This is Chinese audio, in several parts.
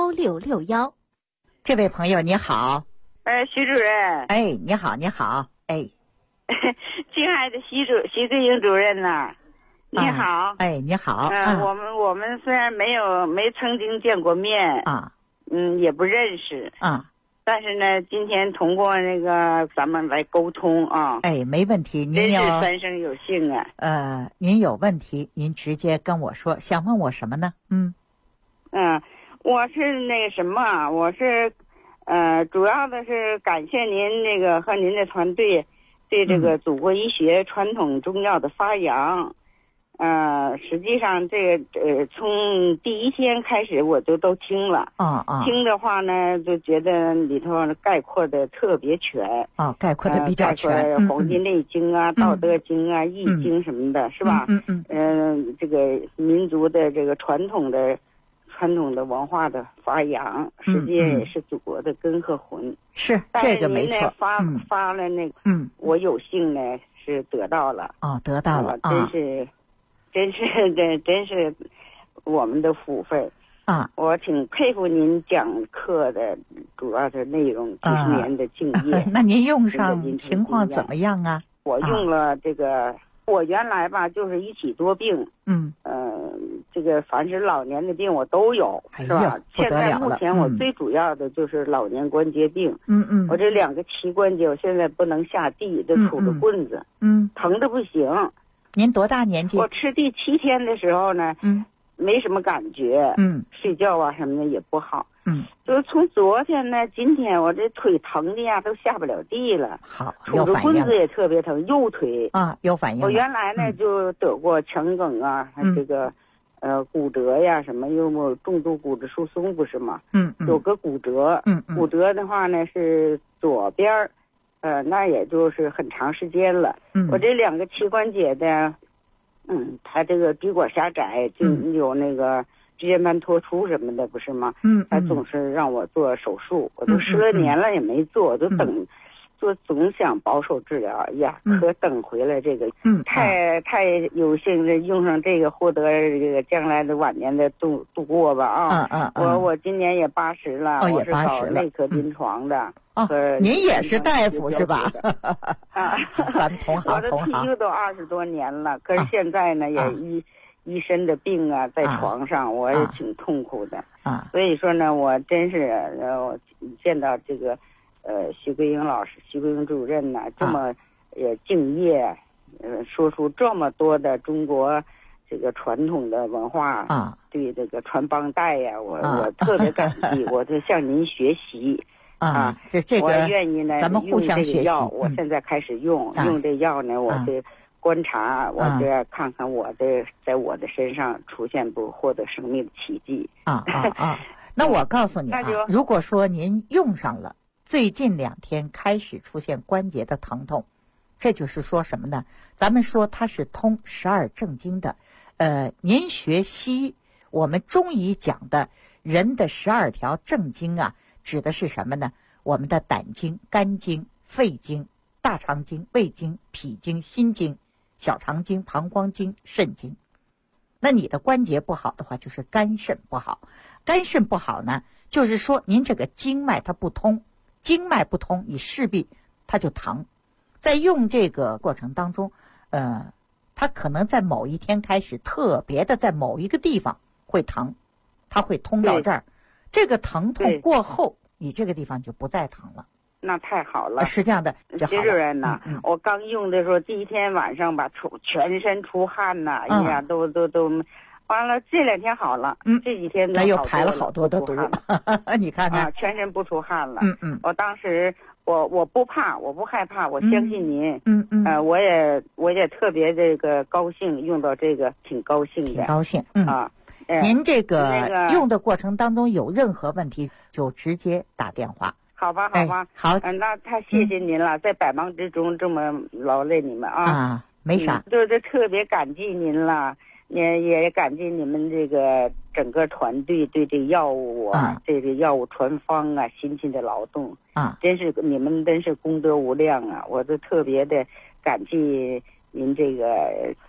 1661。 这位朋友你好。 徐主任。 你好，你好。 亲爱的徐桂英主任呐，你好。 你好。 我们虽然没曾经见过面也不认识但是呢，今天通过那个咱们来沟通没问题。您真是三生有幸您有问题您直接跟我说，想问我什么呢？ 我是那个什么，我是主要的是感谢您那个和您的团队对这个祖国医学传统中药的发扬。实际上这个从第一天开始我就都听了。听的话呢，就觉得里头概括的特别全。 概括的比较全。 黄帝内经道德经易经什么的，是吧？这个民族的这个传统的文化的发扬，实际也是祖国的根和魂。 是这个没错。 发了那个我有幸呢是得到了。 得到了。 真是我们的福分我挺佩服您讲课的主要的内容，几十年的敬业。 那您用上情况怎么样啊？ 我用了这个，我原来吧就是一体多病。这个凡是老年的病我都有，是吧？现在目前我最主要的就是老年关节病。我这2个膝关节我现在不能下地，都杵着棍子。疼的不行。 您多大年纪？ 我吃第7天的时候呢，没什么感觉。睡觉什么的也不好。就是从昨天呢，今天我这腿疼的呀，都下不了地了。 好， 杵着棍子也特别疼，右腿有反应了。 我原来呢就得过腔梗这个骨折呀什么，因为我重度骨质疏松不是吗？有个骨折。骨折的话呢是左边那也就是很长时间了。我这2个膝关节的，它这个底管狭窄，就有那个椎间盘突出什么的，不是吗？他总是让我做手术，我都10来年了也没做，都等。总想保守治疗呀，可等回来这个，太有幸的用上这个，获得这个将来的晚年的度过吧我今年也80了，我是搞内科临床的。 您也是大夫是吧？咱们同行。 我的退休都20多年了，可是现在呢也一身的病在床上，我也挺痛苦的所以说呢，我真是我见到这个。徐桂英老师、徐桂英主任呢，这么敬业，说出这么多的中国这个传统的文化对这个传帮带呀，我特别感激，我就向您学习这个我愿意呢， 咱们互相学习。 我现在开始用这药呢，我得观察，我得看看在我的身上出现不获得生命的奇迹那我告诉你如果说您用上了。最近2天开始出现关节的疼痛，这就是说什么呢？咱们说它是通12正经的。您学西医，我们中医讲的人的12条正经指的是什么呢？我们的胆经、肝经、肺经、大肠经、胃经、脾经、心经、小肠经、膀胱经、肾经。那你的关节不好的话，就是肝肾不好。肝肾不好呢，就是说您这个经脉它不通。经脉不通，你势必它就疼。在用这个过程当中，它可能在某一天开始特别的在某一个地方会疼，它会通到这儿。这个疼痛过后，你这个地方就不再疼了。 那太好了， 是这样的。 徐主任呐，我刚用的时候，第1天晚上吧，全身出汗呐，哎呀，都。完了，这2天好了，这几天都好多了， 又排了好多的毒了。你看看， 全身不出汗了。我当时我不怕，我不害怕，我相信您。我也特别这个高兴，用到这个挺高兴的。 挺高兴。您这个用的过程当中有任何问题，就直接打电话。 好吧。 好。 那太谢谢您了，在百忙之中这么劳累你们没啥。 就是特别感激您了。也感激你们这个整个团队对这药物这个药物传方辛勤的劳动真是你们真是功德无量我都特别的感激您这个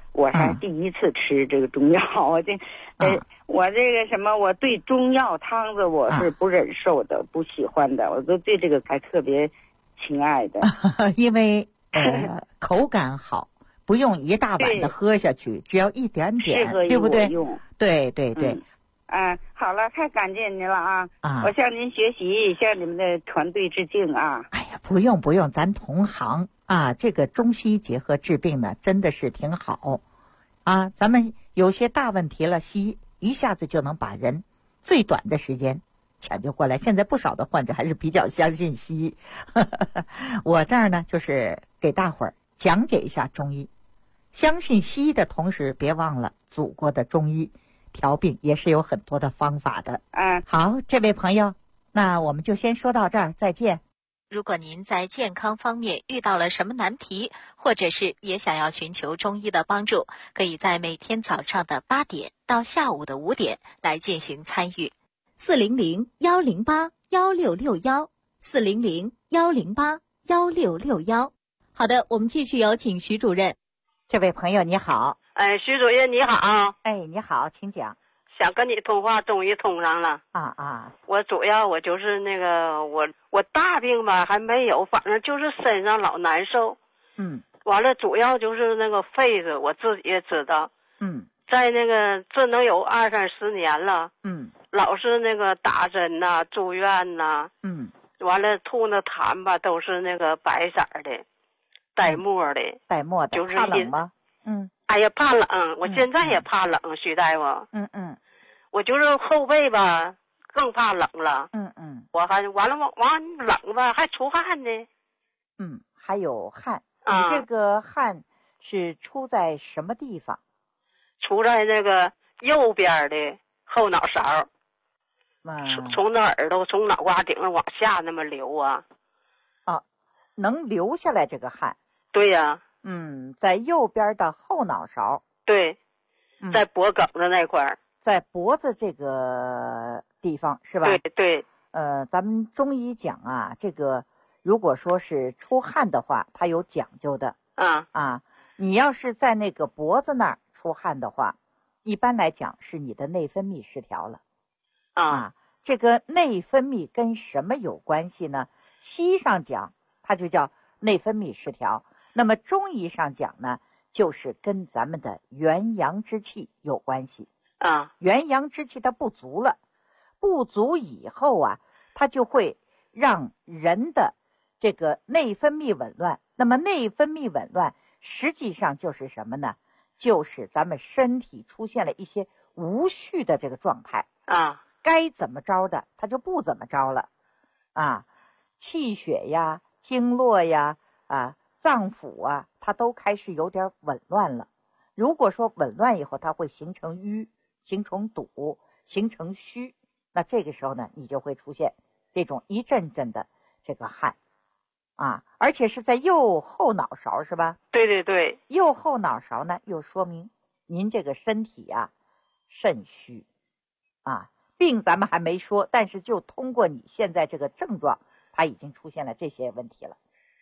我还第一次吃这个中药，我这个什么，我对中药汤子我是不忍受的，不喜欢的，我都对这个还特别亲爱的， 因为口感好，不用一大碗的喝下去，只要一点点，对不对？对对对。 好了，太感谢您了啊！我向您学习，向你们的团队致敬啊！ 哎呀，不用不用，咱同行啊，这个中西结合治病呢，真的是挺好啊。咱们有些大问题了，西医一下子就能把人最短的时间抢救过来。现在不少的患者还是比较相信西医，我这儿呢就是给大伙儿讲解一下中医。相信西医的同时，别忘了祖国的中医。调病也是有很多的方法的。好，这位朋友，那我们就先说到这儿，再见。 如果您在健康方面遇到了什么难题，或者是也想要寻求中医的帮助，可以在每天早上的8点到下午的5点来进行参与。400-108-1661，400-108-1661。好的，我们继续有请徐主任。 这位朋友你好。 徐主任你好。 你好，请讲。 想跟你通话，终于通上了。我主要我就是那个我大病吧还没有，反正就是身上老难受。完了主要就是那个肺子，我自己也知道。在那个这能有20-30年了。老是那个打针呐，住院呐。完了吐那痰吧，都是那个白色的，带沫的。就是怕冷吗？ 哎呀，怕冷，我现在也怕冷，徐大夫。我就是后背吧，更怕冷了。我还完了冷吧，还出汗呢。 还有汗。你这个汗是出在什么地方？ 出在那个右边的后脑勺。从那耳朵，从脑瓜顶上往下那么流啊。 能流下来这个汗？ 对呀。 在右边的后脑勺。 对，在脖梗子那块儿。 在脖子这个地方是吧？ 对。 咱们中医讲啊，这个如果说是出汗的话，它有讲究的。你要是在那个脖子那儿出汗的话，一般来讲是你的内分泌失调了。这个内分泌跟什么有关系呢？西医上讲，它就叫内分泌失调。那么中医上讲呢，就是跟咱们的元阳之气有关系。元阳之气它不足了，不足以后啊，它就会让人的这个内分泌紊乱。那么内分泌紊乱实际上就是什么呢？就是咱们身体出现了一些无序的这个状态。该怎么着的它就不怎么着了。气血呀、经络呀、脏腑啊，它都开始有点紊乱了。如果说紊乱以后，它会形成瘀，形成堵，形成虚，那这个时候呢，你就会出现这种一阵阵的这个汗。而且是在右后脑勺是吧？ 对。 右后脑勺呢，又说明您这个身体啊肾虚。病咱们还没说，但是就通过你现在这个症状，它已经出现了这些问题了。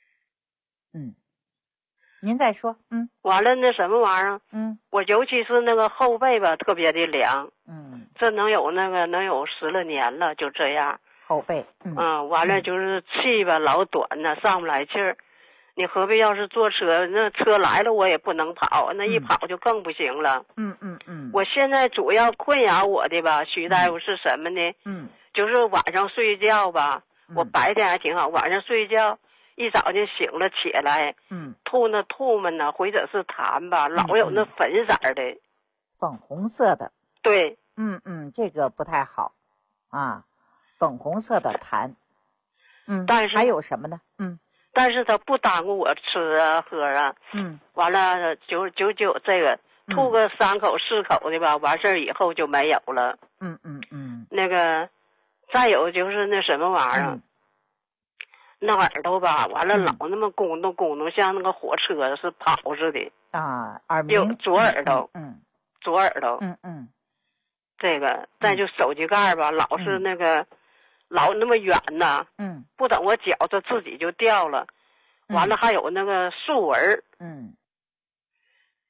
您再说。 完了那什么玩意儿？我尤其是那个后背吧，特别的凉。这能有10来年了，就这样。 后背。 完了就是气吧老短呢，上不来气儿。你何必要是坐车，那车来了我也不能跑，那一跑就更不行了。我现在主要困扰我的吧，徐大夫是什么呢？就是晚上睡觉吧，我白天还挺好，晚上睡觉一早就醒了起来，吐那吐沫呢，或者是痰吧，老有那粉色的， 粉红色的。 对。 这个不太好粉红色的痰。 但是还有什么呢？ 但是它不耽误我吃啊喝啊。完了就这个吐个3口4口的吧，完事儿以后就没有了。那个再有就是那什么玩意儿，那耳朵吧，完了老那么咕咚像那个火车是跑似的。 耳鸣。 左耳朵。左耳朵。这个再就手机盖吧，老是那个老那么远呐。不等我脚它自己就掉了。完了还有那个竖纹。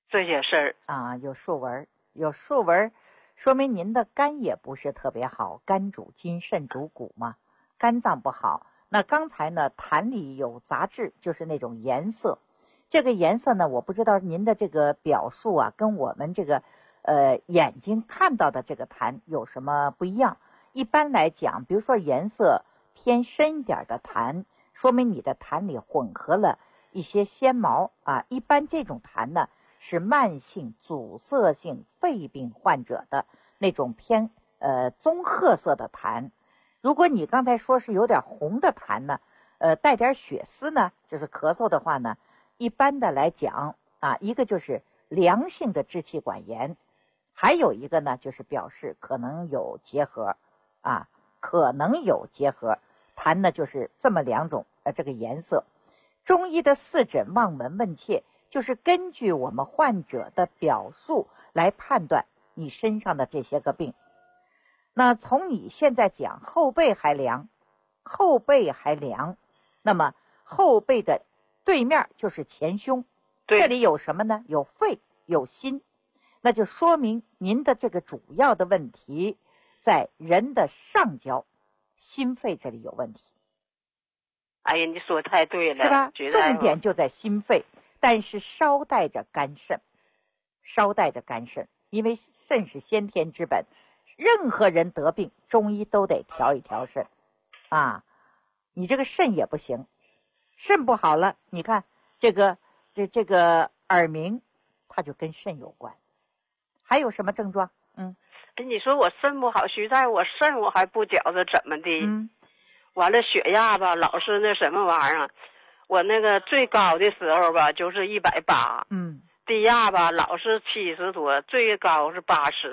这些事儿啊，有竖纹，有竖纹，说明您的肝也不是特别好，肝主筋，肾主骨嘛，肝脏不好。那刚才呢，痰里有杂质，就是那种颜色。这个颜色呢，我不知道您的这个表述啊，跟我们这个眼睛看到的这个痰有什么不一样？一般来讲，比如说颜色偏深一点的痰，说明你的痰里混合了一些纤毛啊。一般这种痰呢，是慢性阻塞性肺病患者的那种偏棕褐色的痰。如果你刚才说是有点红的痰呢，带点血丝呢，就是咳嗽的话呢，一般的来讲啊，一个就是良性的支气管炎，还有一个呢就是表示可能有结核啊，可能有结核。痰呢就是这么两种这个颜色。中医的四诊望闻问切，就是根据我们患者的表述来判断你身上的这些个病。那从你现在讲后背还凉，后背还凉，那么后背的对面就是前胸，这里有什么呢？有肺，有心，那就说明您的这个主要的问题在人的上焦，心肺这里有问题。 哎呀，你说太对了， 是吧？重点就在心肺，但是捎带着肝肾，捎带着肝肾，因为肾是先天之本。任何人得病，中医都得调一调肾啊，你这个肾也不行，肾不好了，你看这个耳鸣，它就跟肾有关。还有什么症状？ 你说我肾不好，徐大夫，我肾我还不觉着怎么的？完了血压吧，老是那什么玩意儿，我那个最高的时候吧就是180，低压吧老是70多，最高是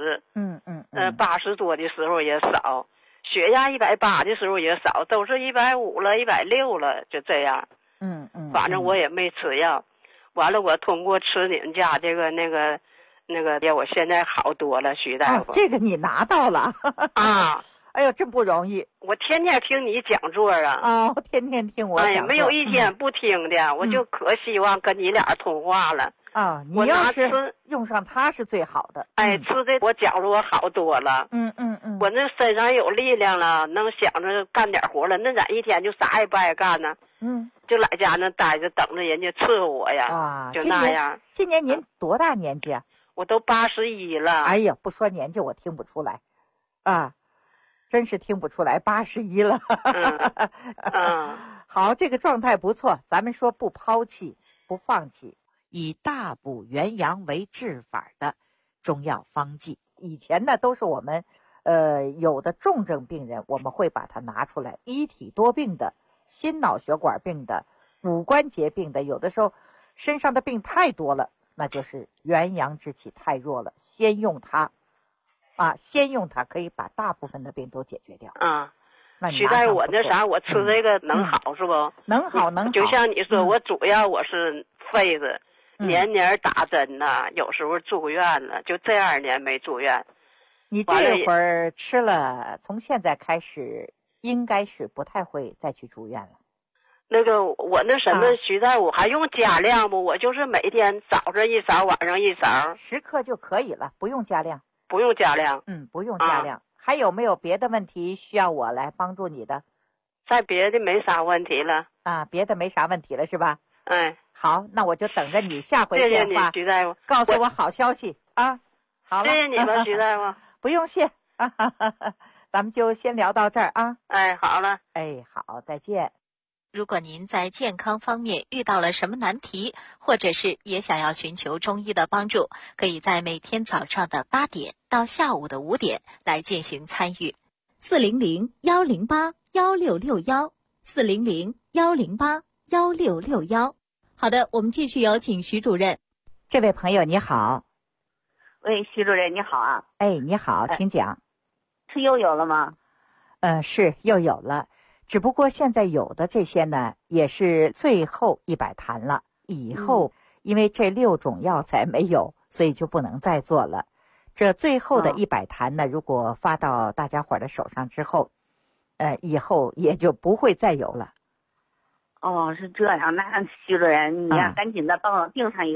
80，80多的时候也少，血压180的时候也少，都是150了160了，就这样。反正我也没吃药。完了我通过吃你们家这个那个我现在好多了，徐大夫。 这个你拿到了啊。 哎呦，真不容易！ 我天天听你讲座啊！ 我天天听我讲座。 哎呀，没有一天不听的，我就可希望跟你俩通话了。 你要是用上它是最好的。 吃的我觉着我好多了。我那身上有力量了，能想着干点活了。那咱一天就啥也不爱干呢。就在家那待着，等着人家伺候我呀。就那样。 今年您多大年纪啊？ 我都81了。 哎呀，不说年纪我听不出来，真是听不出来81了。好，这个状态不错。咱们说不抛弃，不放弃，以大补元阳为治法的中药方剂。以前呢都是我们有的重症病人，我们会把它拿出来，一体多病的、心脑血管病的、骨关节病的，有的时候身上的病太多了，那就是元阳之气太弱了，先用它。先用它可以把大部分的病都解决掉。那徐大夫，我那啥，我吃这个能好是不？ 能好。 就像你说，我主要我是肺子，年年打针呐，有时候住院了，就这2年没住院。 你这会儿吃了，从现在开始应该是不太会再去住院了。 那个我那什么，徐大夫还用加量不？我就是每天早上1勺，晚上1勺 ，10克就可以了，不用加量。 不用加量。 不用加量。还有没有别的问题需要我来帮助你的？ 再别的没啥问题了。 别的没啥问题了是吧？好，那我就等着你下回电话。 谢谢你，徐大夫， 告诉我好消息啊！好了， 谢谢你了，徐大夫。 不用谢咱们就先聊到这儿啊。 好了。 好，再见。 如果您在健康方面遇到了什么难题，或者是也想要寻求中医的帮助，可以在每天早上的8点到下午的5点来进行参与。400-108-1661，400-108-1661。好的，我们继续有请徐主任。 这位朋友你好。 喂，徐主任你好啊。 你好，请讲。 是又有了吗？ 是又有了。只不过现在有的这些呢，也是最后100坛了。以后因为这6种药材没有，所以就不能再做了。这最后的100坛呢，如果发到大家伙的手上之后，以后也就不会再有了。 是这样。那徐主任，你要赶紧的帮我订上一个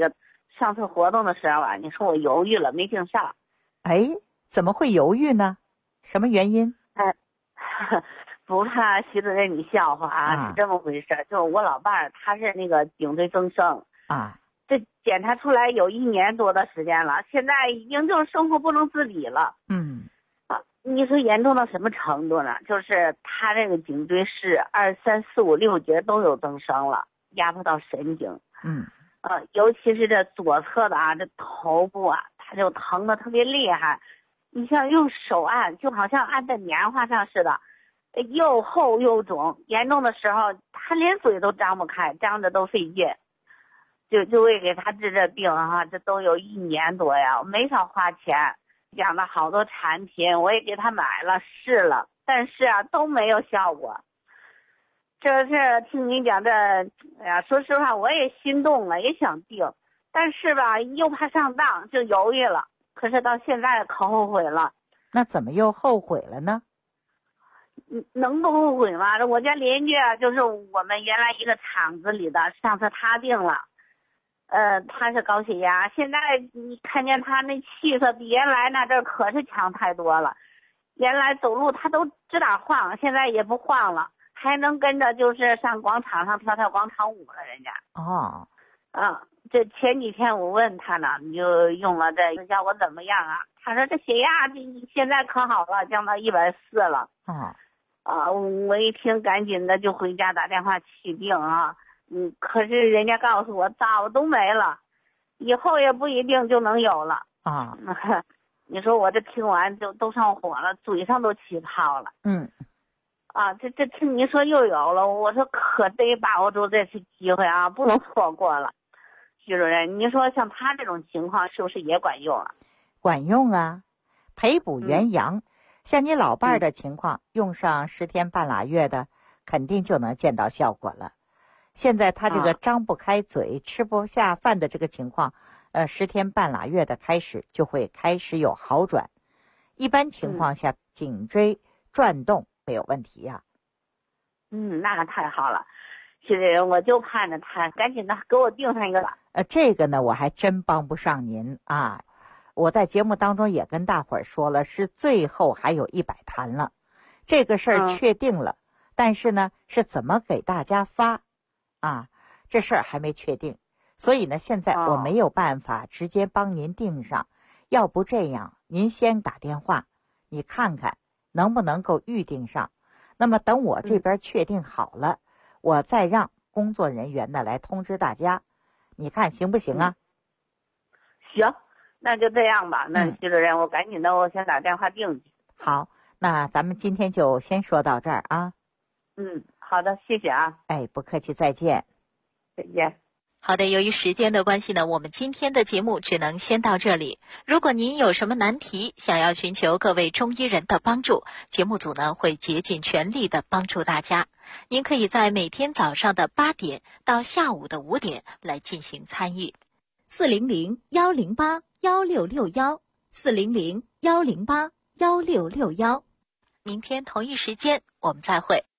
上次活动的时候啊，你说我犹豫了，没定上。 哎，怎么会犹豫呢？什么原因？ 不怕徐主任你笑话啊，是这么回事。就是我老伴儿他是那个颈椎增生啊， 这检查出来有1年多的时间了，现在已经就是生活不能自理了。你说严重到什么程度呢？就是他这个颈椎是2、3、4、5、6节都有增生了，压迫到神经。尤其是这左侧的啊，这头部啊，他就疼得特别厉害。你像用手按，就好像按在棉花上似的，又厚又肿。严重的时候，他连嘴都张不开，张着都费劲。就为给他治这病哈，这都有1年多呀，没少花钱。养了好多产品，我也给他买了试了，但是啊都没有效果。这是听你讲这，哎呀，说实话我也心动了，也想定，但是吧又怕上当，就犹豫了。可是到现在可后悔了。 那怎么又后悔了呢？ 能不后悔吗？我家邻居就是我们原来一个厂子里的，上次他病了。他是高血压，现在你看见他那气色比原来那阵可是强太多了。原来走路他都直打晃，现在也不晃了，还能跟着就是上广场上跳广场舞了，人家。这前几天我问他呢，你就用了这个效果怎么样啊？他说这血压现在可好了，降到140了。我一听赶紧的就回家打电话起病啊。可是人家告诉我早都没了，以后也不一定就能有了啊。你说我这听完就都上火了，嘴上都起泡了。这听你说又有了，我说可得把握住这次机会啊，不能错过了。徐主任，你说像他这种情况是不是也管用啊？ 管用啊，培补元阳。像你老伴儿的情况，用上10天半拉月的，肯定就能见到效果了。现在他这个张不开嘴、吃不下饭的这个情况，10天半拉月的开始就会开始有好转。一般情况下，颈椎转动没有问题呀。 那太好了，徐主任，我就盼着他赶紧的给我定上一个吧。 这个呢，我还真帮不上您啊。我在节目当中也跟大伙儿说了，是最后还有100坛了，这个事儿确定了，但是呢，是怎么给大家发？这事儿还没确定，所以呢，现在我没有办法直接帮您定上。要不这样，您先打电话，你看看能不能够预定上。那么等我这边确定好了，我再让工作人员呢来通知大家，你看行不行啊？ 行，那就这样吧。那徐主任，我赶紧的，我先打电话定去。 好，那咱们今天就先说到这儿啊。 好的，谢谢啊。 不客气，再见。 再见。 好的，由于时间的关系呢，我们今天的节目只能先到这里。如果您有什么难题，想要寻求各位中医人的帮助，节目组呢会竭尽全力的帮助大家。您可以在每天早上的8点到下午的5点来进行参与。400-108-1661，400-108-1661。明天同一时间我们再会。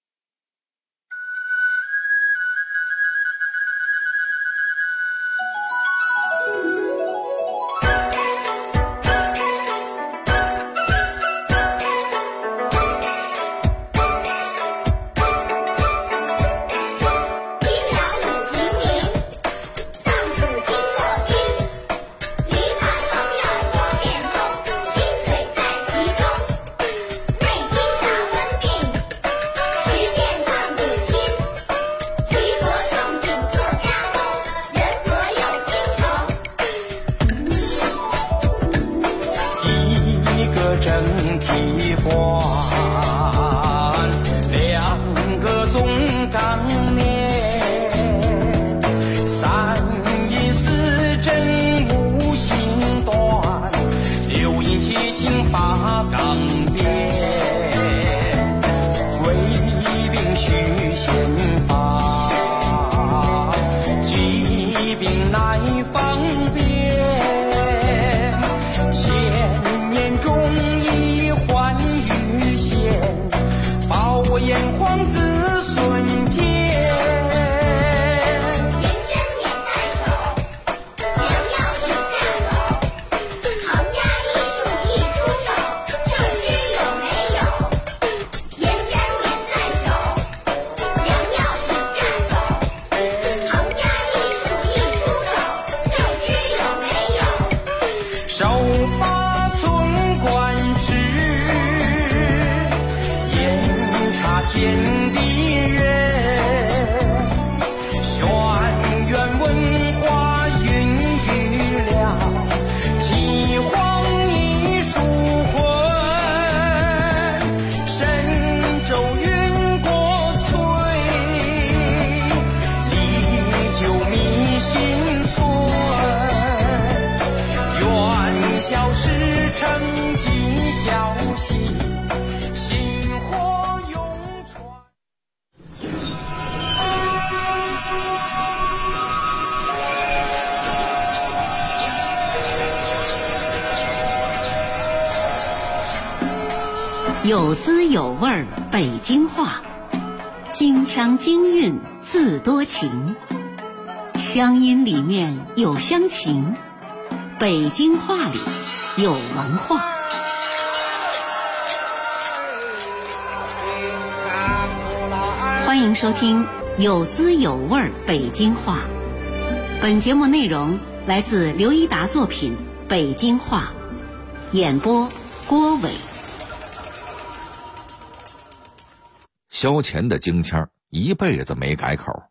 人参免在手，良药天地人，轩辕文化孕育了岐黄艺术魂，神州云国粹，历久弥新存，愿小事成绩侥幸，薪火永传。 有滋有味儿北京话，京腔京韵自多情，乡音里面有乡情，北京话里有文化。欢迎收听有滋有味儿北京话。本节目内容来自刘一达作品《北京话》，演播郭伟。 萧乾的京腔一辈子没改口。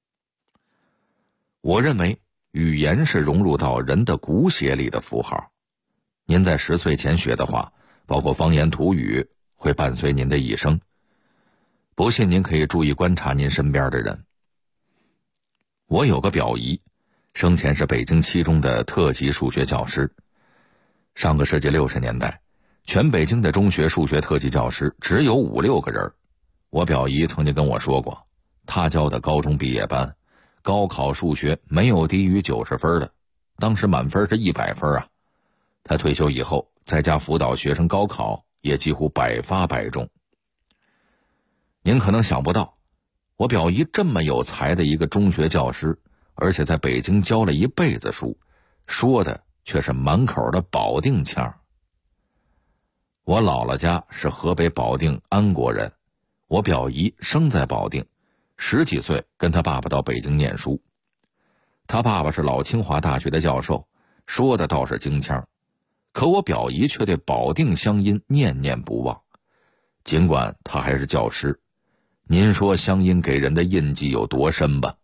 我认为语言是融入到人的骨血里的符号。您在10岁前学的话，包括方言土语，会伴随您的一生。不信您可以注意观察您身边的人。我有个表姨，生前是北京七中的特级数学教师。上个世纪60年代，全北京的中学数学特级教师只有5、6个人。我表姨曾经跟我说过，她教的高中毕业班，高考数学没有低于90分的，当时满分是100分啊。她退休以后，在家辅导学生高考，也几乎百发百中。您可能想不到，我表姨这么有才的一个中学教师，而且在北京教了一辈子书，说的却是满口的保定腔。我姥姥家是河北保定安国人，我表姨生在保定，10几岁跟他爸爸到北京念书。他爸爸是老清华大学的教授，说的倒是京腔，可我表姨却对保定乡音念念不忘。尽管他还是教师，您说乡音给人的印记有多深吧？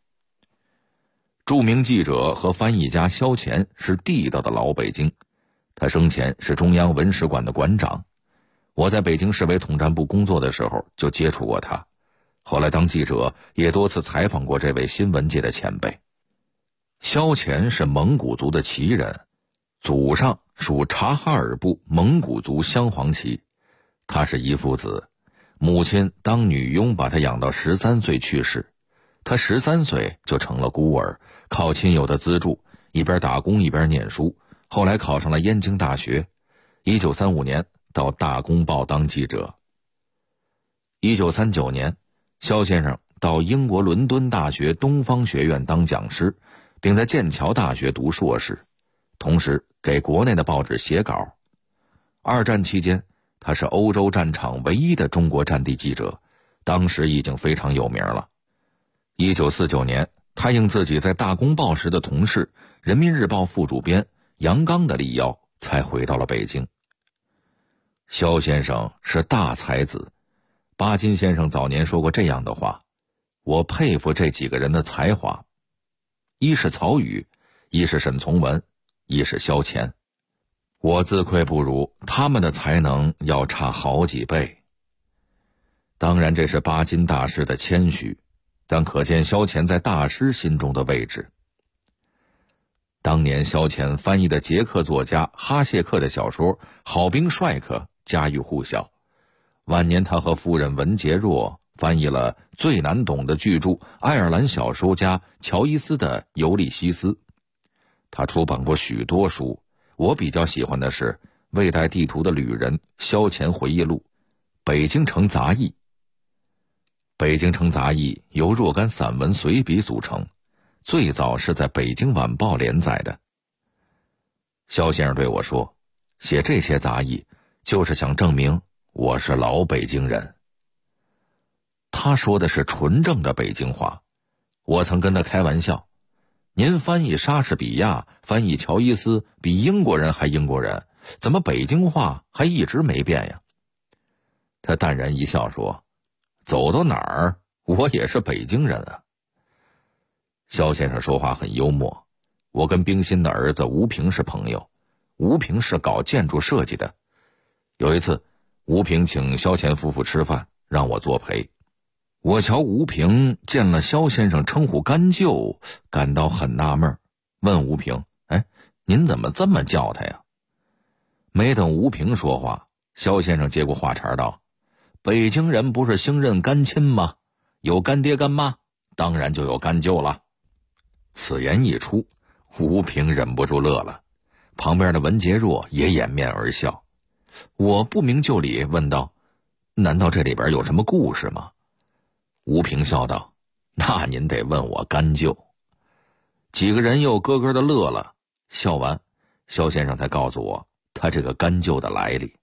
著名记者和翻译家萧乾是地道的老北京，他生前是中央文史馆的馆长。我在北京市委统战部工作的时候就接触过他，后来当记者也多次采访过这位新闻界的前辈。萧乾是蒙古族的旗人，祖上属察哈尔部蒙古族镶黄旗。他是一父子，母亲当女佣把他养到13岁去世，他13岁就成了孤儿，靠亲友的资助，一边打工一边念书，后来考上了燕京大学。1935年到大公报当记者。1939年，萧先生到英国伦敦大学东方学院当讲师，并在剑桥大学读硕士，同时给国内的报纸写稿。2战期间，他是欧洲战场唯一的中国战地记者，当时已经非常有名了。1949年，他应自己在大公报时的同事人民日报副主编杨刚的力邀，才回到了北京。萧先生是大才子，巴金先生早年说过这样的话，我佩服这几个人的才华，一是曹禺，一是沈从文，一是萧乾。我自愧不如，他们的才能要差好几倍。当然这是巴金大师的谦虚，但可见萧乾在大师心中的位置。当年萧乾翻译的捷克作家哈谢克的小说《好兵帅克》家喻户晓，晚年他和夫人文洁若翻译了最难懂的巨著爱尔兰小说家乔伊斯的《尤利西斯》。他出版过许多书，我比较喜欢的是《未带地图的旅人》萧乾回忆录，《北京城杂忆》。《北京城杂忆》由若干散文随笔组成，最早是在《北京晚报》连载的。萧先生对我说，写这些杂忆就是想证明我是老北京人。他说的是纯正的北京话。我曾跟他开玩笑，您翻译莎士比亚，翻译乔伊斯，比英国人还英国人，怎么北京话还一直没变呀？他淡然一笑说， 走到哪儿我也是北京人啊。肖先生说话很幽默，我跟冰心的儿子吴平是朋友，吴平是搞建筑设计的。有一次吴平请肖钱夫妇吃饭，让我作陪。我瞧吴平见了肖先生称呼干舅，感到很纳闷，问吴平，您怎么这么叫他呀？没等吴平说话，肖先生接过话茬道，北京人不是兴认干亲吗？有干爹干妈，当然就有干舅了。此言一出，吴平忍不住乐了，旁边的文杰若也掩面而笑。我不明就里问道，难道这里边有什么故事吗？吴平笑道，那您得问我干舅。几个人又咯咯的乐了，笑完肖先生才告诉我他这个干舅的来历。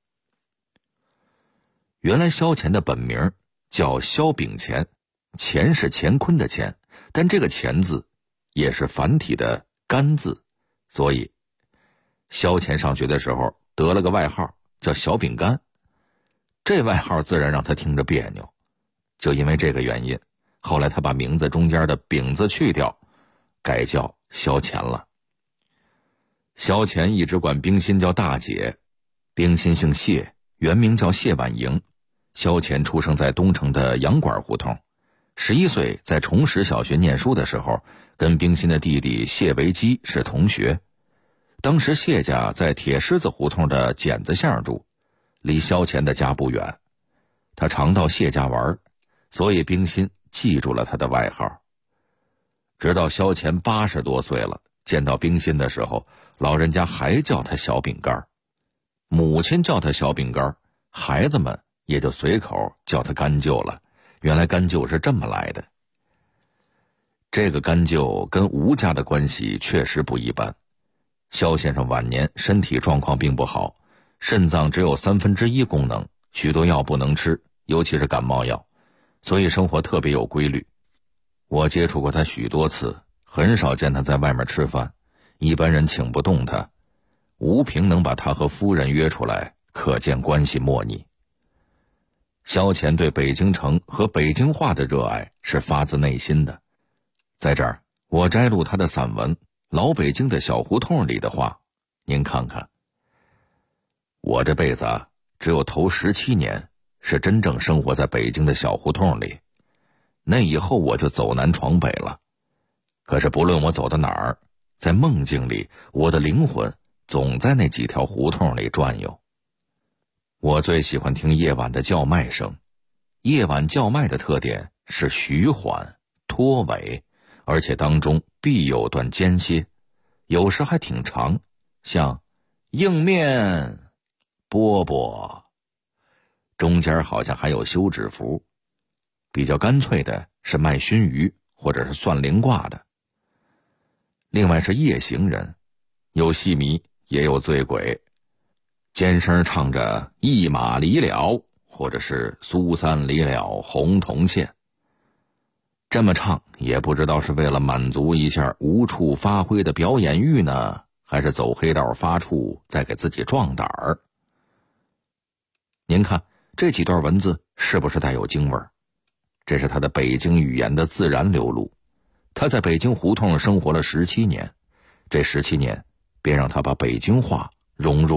原来肖钱的本名叫肖炳乾，乾是乾坤的乾，但这个乾字也是繁体的干字，所以肖钱上学的时候得了个外号叫小饼干，这外号自然让他听着别扭。就因为这个原因，后来他把名字中间的饼字去掉，改叫肖钱了。肖钱一直管冰心叫大姐，冰心姓谢，原名叫谢婉莹。肖钱出生在东城的洋馆胡同，11岁在崇实小学念书的时候，跟冰心的弟弟谢维基是同学。当时谢家在铁狮子胡同的剪子巷住，离肖钱的家不远。他常到谢家玩，所以冰心记住了他的外号。直到肖钱80多岁了，见到冰心的时候，老人家还叫他小饼干，母亲叫他小饼干，孩子们也就随口叫他干舅了。原来干舅是这么来的。这个干舅跟吴家的关系确实不一般。肖先生晚年身体状况并不好，肾脏只有1/3功能，许多药不能吃，尤其是感冒药，所以生活特别有规律。我接触过他许多次，很少见他在外面吃饭，一般人请不动他。吴平能把他和夫人约出来，可见关系莫逆。肖钱对北京城和北京话的热爱是发自内心的。在这儿我摘录他的散文《老北京的小胡同》里的话，您看看。我这辈子只有头17年是真正生活在北京的小胡同里，那以后我就走南闯北了。可是不论我走到哪儿，在梦境里，我的灵魂总在那几条胡同里转悠。我最喜欢听夜晚的叫卖声，夜晚叫卖的特点是徐缓、拖尾，而且当中必有段间歇，有时还挺长，像硬面、饽饽，中间好像还有休止符。比较干脆的是卖熏鱼或者是算灵卦的。另外是夜行人，有戏迷也有醉鬼，尖声唱着一马离了，或者是苏三离了红铜线。这么唱也不知道是为了满足一下无处发挥的表演欲呢，还是走黑道发怵再给自己壮胆儿。您看这几段文字是不是带有京味儿？这是他的北京语言的自然流露。他在北京胡同生活了17年，这17年便让他把北京话融入